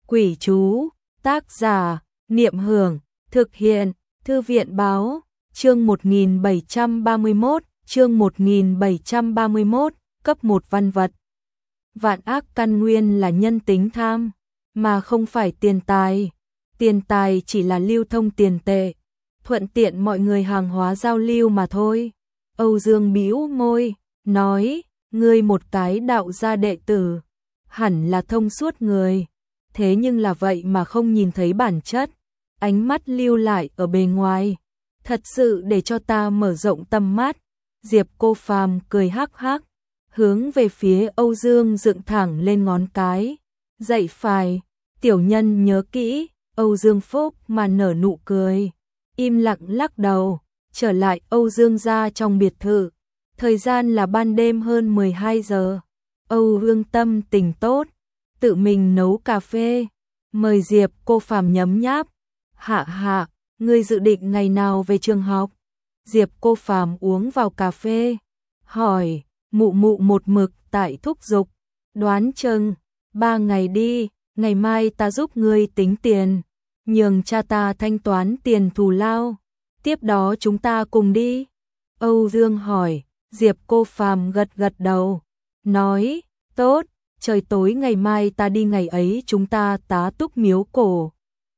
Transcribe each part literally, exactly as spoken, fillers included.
Quỷ chú, tác giả, Niệm Hưởng, thực hiện, Thư viện báo, chương một nghìn bảy trăm ba mươi mốt, chương một nghìn bảy trăm ba mươi mốt, cấp một văn vật. Vạn ác căn nguyên là nhân tính tham, mà không phải tiền tài. Tiền tài chỉ là lưu thông tiền tệ, thuận tiện mọi người hàng hóa giao lưu mà thôi. Âu Dương bĩu môi, nói, ngươi một cái đạo gia đệ tử, hẳn là thông suốt người. Thế nhưng là vậy mà không nhìn thấy bản chất, ánh mắt lưu lại ở bề ngoài, thật sự để cho ta mở rộng tầm mắt. Diệp Cô Phàm cười hắc hắc, hướng về phía Âu Dương dựng thẳng lên ngón cái, dạy phải, tiểu nhân nhớ kỹ. Âu Dương Phúc mà nở nụ cười, im lặng lắc đầu, trở lại Âu Dương gia trong biệt thự. Thời gian là ban đêm hơn mười hai giờ. Âu Dương tâm tình tốt, tự mình nấu cà phê, mời Diệp Cô Phàm nhấm nháp. Hạ hạ, ngươi dự định ngày nào về trường học? Diệp Cô Phàm uống vào cà phê, hỏi, mụ mụ một mực tại thúc giục, đoán chừng ba ngày đi, ngày mai ta giúp ngươi tính tiền, nhường cha ta thanh toán tiền thù lao, tiếp đó chúng ta cùng đi. Âu Dương hỏi, Diệp Cô Phàm gật gật đầu, nói, tốt, trời tối ngày mai ta đi, ngày ấy chúng ta tá túc miếu cổ.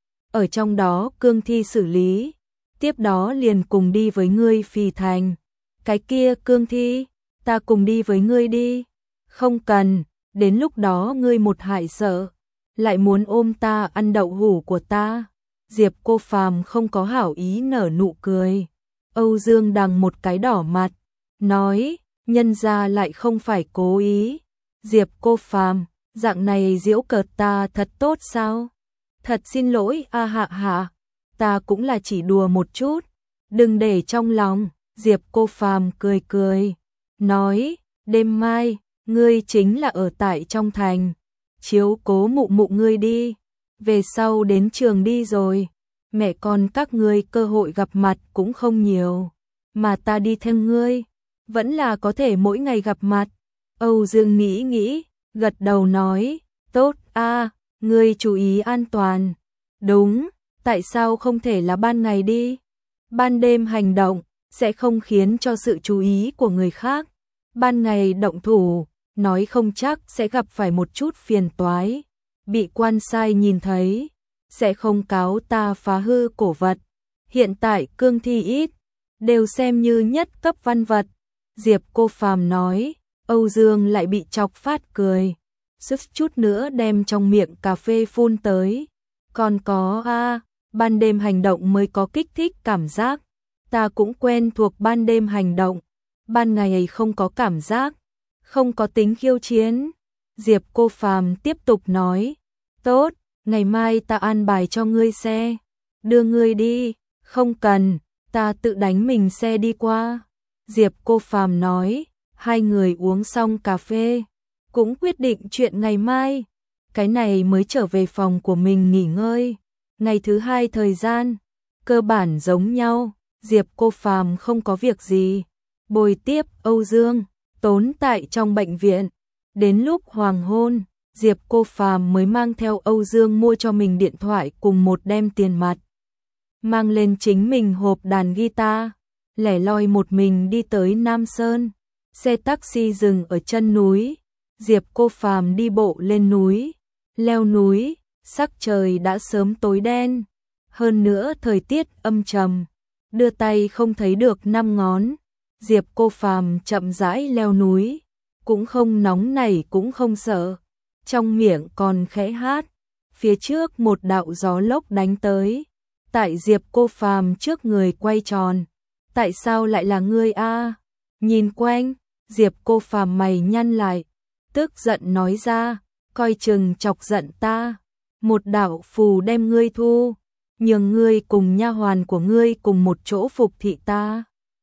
Ở trong đó cương thi xử lý, tiếp đó liền cùng đi với ngươi Phì Thành. Cái kia cương thi, ta cùng đi với ngươi đi. Không cần, đến lúc đó ngươi một hại sợ, lại muốn ôm ta ăn đậu hũ của ta. Diệp Cô Phàm không có hảo ý nở nụ cười. Âu Dương đằng một cái đỏ mặt, nói, nhân ra lại không phải cố ý. Diệp Cô Phàm, dạng này giễu cợt ta thật tốt sao? Thật xin lỗi a hạ hạ, ta cũng là chỉ đùa một chút, đừng để trong lòng. Diệp Cô Phàm cười cười, nói, đêm mai, ngươi chính là ở tại trong thành, chiếu cố mụ mụ ngươi đi, về sau đến trường đi rồi, mẹ con các ngươi cơ hội gặp mặt cũng không nhiều, mà ta đi theo ngươi, vẫn là có thể mỗi ngày gặp mặt. Âu Dương nghĩ nghĩ, gật đầu nói, tốt a, ngươi chú ý an toàn. Đúng, tại sao không thể là ban ngày đi? Ban đêm hành động sẽ không khiến cho sự chú ý của người khác. Ban ngày động thủ, nói không chắc sẽ gặp phải một chút phiền toái, bị quan sai nhìn thấy, sẽ không cáo ta phá hư cổ vật. Hiện tại cương thi ít, đều xem như nhất cấp văn vật. Diệp Cô Phàm nói. Âu Dương lại bị chọc phát cười, sức chút nữa đem trong miệng cà phê phun tới. Còn có a, ban đêm hành động mới có kích thích cảm giác, ta cũng quen thuộc ban đêm hành động, ban ngày không có cảm giác, không có tính khiêu chiến. Diệp Cô Phàm tiếp tục nói, tốt, ngày mai ta an bài cho ngươi xe, đưa ngươi đi. Không cần, ta tự đánh mình xe đi qua. Diệp Cô Phàm nói. Hai người uống xong cà phê, cũng quyết định chuyện ngày mai. Cái này mới trở về phòng của mình nghỉ ngơi. Ngày thứ hai thời gian, cơ bản giống nhau, Diệp Cô Phàm không có việc gì, bồi tiếp Âu Dương, tốn tại trong bệnh viện. Đến lúc hoàng hôn, Diệp Cô Phàm mới mang theo Âu Dương mua cho mình điện thoại cùng một đem tiền mặt. Mang lên chính mình hộp đàn guitar, lẻ loi một mình đi tới Nam Sơn. Xe taxi dừng ở chân núi, Diệp Cô Phàm đi bộ lên núi, leo núi, sắc trời đã sớm tối đen, hơn nữa thời tiết âm trầm, đưa tay không thấy được năm ngón. Diệp Cô Phàm chậm rãi leo núi, cũng không nóng nảy cũng không sợ, trong miệng còn khẽ hát. Phía trước một đạo gió lốc đánh tới, tại Diệp Cô Phàm trước người quay tròn. Tại sao lại là ngươi a? Nhìn quanh, Diệp Cô Phàm mày nhăn lại, tức giận nói ra, coi chừng chọc giận ta, một đạo phù đem ngươi thu, nhường ngươi cùng nha hoàn của ngươi cùng một chỗ phục thị ta.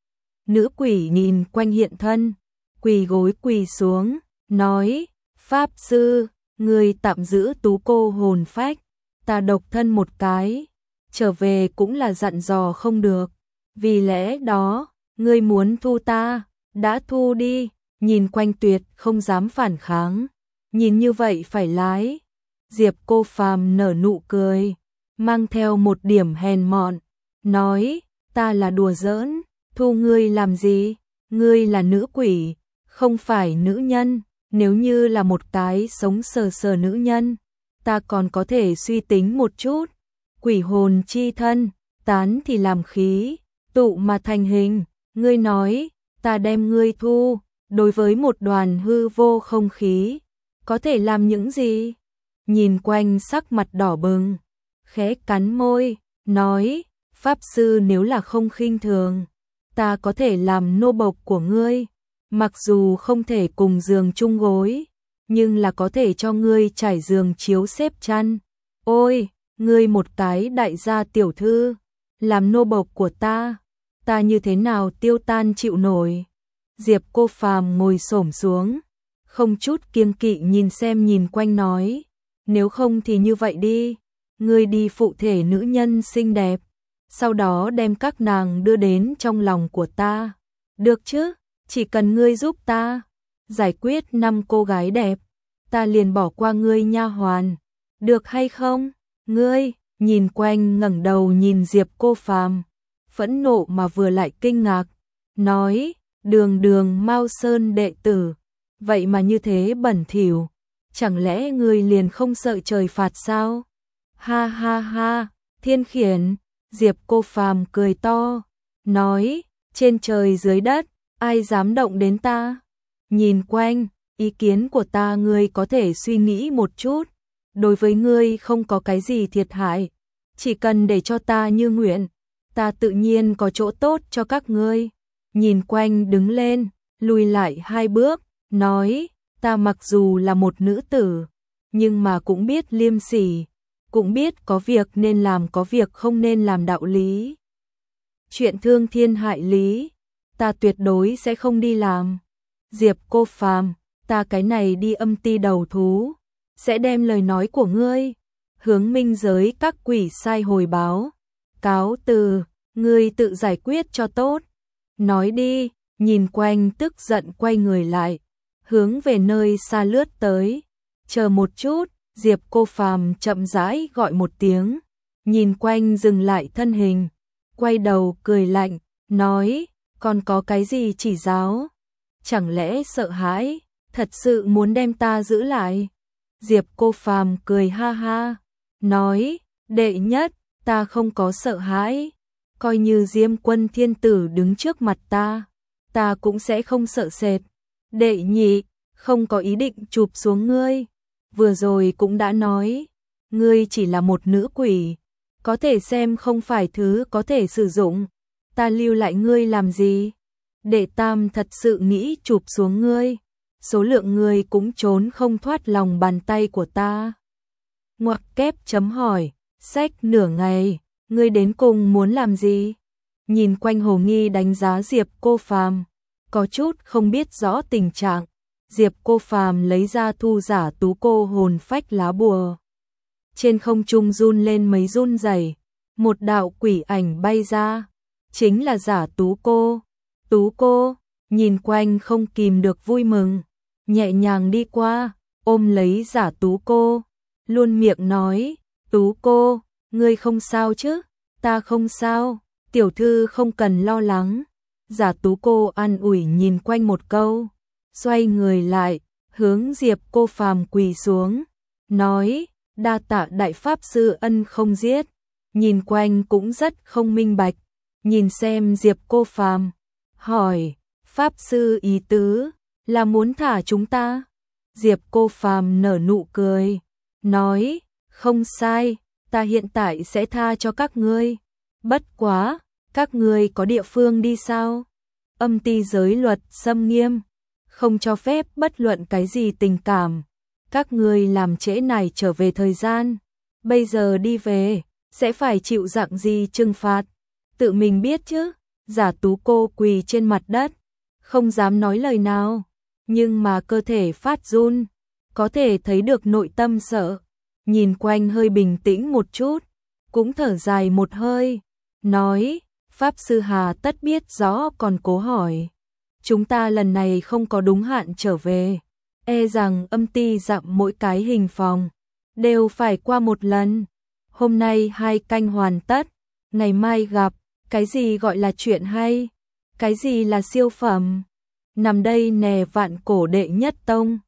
Nữ quỷ nhìn quanh hiện thân, quỳ gối quỳ xuống, nói, Pháp sư, ngươi tạm giữ tú cô hồn phách, ta độc thân một cái, trở về cũng là dặn dò không được, vì lẽ đó, ngươi muốn thu ta, đã thu đi. Nhìn quanh tuyệt không dám phản kháng, nhìn như vậy phải lái. Diệp Cô Phàm nở nụ cười, mang theo một điểm hèn mọn, nói, ta là đùa giỡn, thu ngươi làm gì, ngươi là nữ quỷ, không phải nữ nhân, nếu như là một cái sống sờ sờ nữ nhân, ta còn có thể suy tính một chút, quỷ hồn chi thân, tán thì làm khí, tụ mà thành hình, ngươi nói, ta đem ngươi thu, đối với một đoàn hư vô không khí, có thể làm những gì? Nhìn quanh sắc mặt đỏ bừng, khẽ cắn môi, nói, Pháp sư nếu là không khinh thường, ta có thể làm nô bộc của ngươi, mặc dù không thể cùng giường chung gối, nhưng là có thể cho ngươi trải giường chiếu xếp chăn. Ôi, ngươi một cái đại gia tiểu thư, làm nô bộc của ta, ta như thế nào tiêu tan chịu nổi. Diệp Cô Phàm ngồi xổm xuống, không chút kiêng kỵ nhìn xem nhìn quanh nói, nếu không thì như vậy đi, ngươi đi phụ thể nữ nhân xinh đẹp, sau đó đem các nàng đưa đến trong lòng của ta, được chứ, chỉ cần ngươi giúp ta giải quyết năm cô gái đẹp, ta liền bỏ qua ngươi nha hoàn, được hay không? Ngươi, nhìn quanh ngẩng đầu nhìn Diệp Cô Phàm, phẫn nộ mà vừa lại kinh ngạc, nói, đường đường Mao Sơn đệ tử, vậy mà như thế bẩn thỉu, chẳng lẽ ngươi liền không sợ trời phạt sao? Ha ha ha, thiên khiển, Diệp Cô Phàm cười to, nói, trên trời dưới đất, ai dám động đến ta? Nhìn quanh, ý kiến của ta ngươi có thể suy nghĩ một chút, đối với ngươi không có cái gì thiệt hại, chỉ cần để cho ta như nguyện, ta tự nhiên có chỗ tốt cho các ngươi. Nhìn quanh đứng lên, lùi lại hai bước, nói, ta mặc dù là một nữ tử, nhưng mà cũng biết liêm sỉ, cũng biết có việc nên làm có việc không nên làm đạo lý. Chuyện thương thiên hại lý, ta tuyệt đối sẽ không đi làm. Diệp Cô Phàm, ta cái này đi âm ti đầu thú, sẽ đem lời nói của ngươi hướng minh giới các quỷ sai hồi báo. Cáo từ, ngươi tự giải quyết cho tốt. Nói đi, nhìn quanh tức giận quay người lại, hướng về nơi xa lướt tới. Chờ một chút, Diệp Cô Phàm chậm rãi gọi một tiếng, nhìn quanh dừng lại thân hình, quay đầu cười lạnh, nói, còn có cái gì chỉ giáo? Chẳng lẽ sợ hãi, thật sự muốn đem ta giữ lại? Diệp Cô Phàm cười ha ha, nói, đệ nhất, ta không có sợ hãi, coi như Diêm Quân Thiên Tử đứng trước mặt ta, ta cũng sẽ không sợ sệt. Đệ nhị, không có ý định chụp xuống ngươi, vừa rồi cũng đã nói, ngươi chỉ là một nữ quỷ, có thể xem không phải thứ có thể sử dụng, ta lưu lại ngươi làm gì? Đệ tam thật sự nghĩ chụp xuống ngươi, số lượng ngươi cũng trốn không thoát lòng bàn tay của ta. Ngoặc kép chấm hỏi, sách nửa ngày, ngươi đến cùng muốn làm gì? Nhìn quanh hồ nghi đánh giá Diệp Cô Phàm, có chút không biết rõ tình trạng. Diệp Cô Phàm lấy ra thu giả tú cô hồn phách lá bùa. Trên không trung run lên mấy run rẩy, một đạo quỷ ảnh bay ra, chính là giả tú cô. Tú cô, nhìn quanh không kìm được vui mừng, nhẹ nhàng đi qua, ôm lấy giả tú cô, luôn miệng nói, tú cô, ngươi không sao chứ? Ta không sao, tiểu thư không cần lo lắng. Giả tú cô an ủi nhìn quanh một câu, xoay người lại, hướng Diệp Cô Phàm quỳ xuống, nói, đa tạ đại pháp sư ân không giết. Nhìn quanh cũng rất không minh bạch, nhìn xem Diệp Cô Phàm, hỏi, pháp sư ý tứ là muốn thả chúng ta? Diệp Cô Phàm nở nụ cười, nói, không sai, ta hiện tại sẽ tha cho các ngươi. Bất quá, các ngươi có địa phương đi sao? Âm ti giới luật xâm nghiêm, không cho phép bất luận cái gì tình cảm. Các ngươi làm trễ này trở về thời gian, bây giờ đi về, sẽ phải chịu dạng gì trừng phạt? Tự mình biết chứ. Giả tú cô quỳ trên mặt đất, không dám nói lời nào, nhưng mà cơ thể phát run, có thể thấy được nội tâm sợ. Nhìn quanh hơi bình tĩnh một chút, cũng thở dài một hơi, nói, pháp sư hà tất biết rõ còn cố hỏi. Chúng ta lần này không có đúng hạn trở về, e rằng âm ti dặm mỗi cái hình phòng, đều phải qua một lần. Hôm nay hai canh hoàn tất, ngày mai gặp. Cái gì gọi là chuyện hay? Cái gì là siêu phẩm? Nằm đây nè, vạn cổ đệ nhất tông.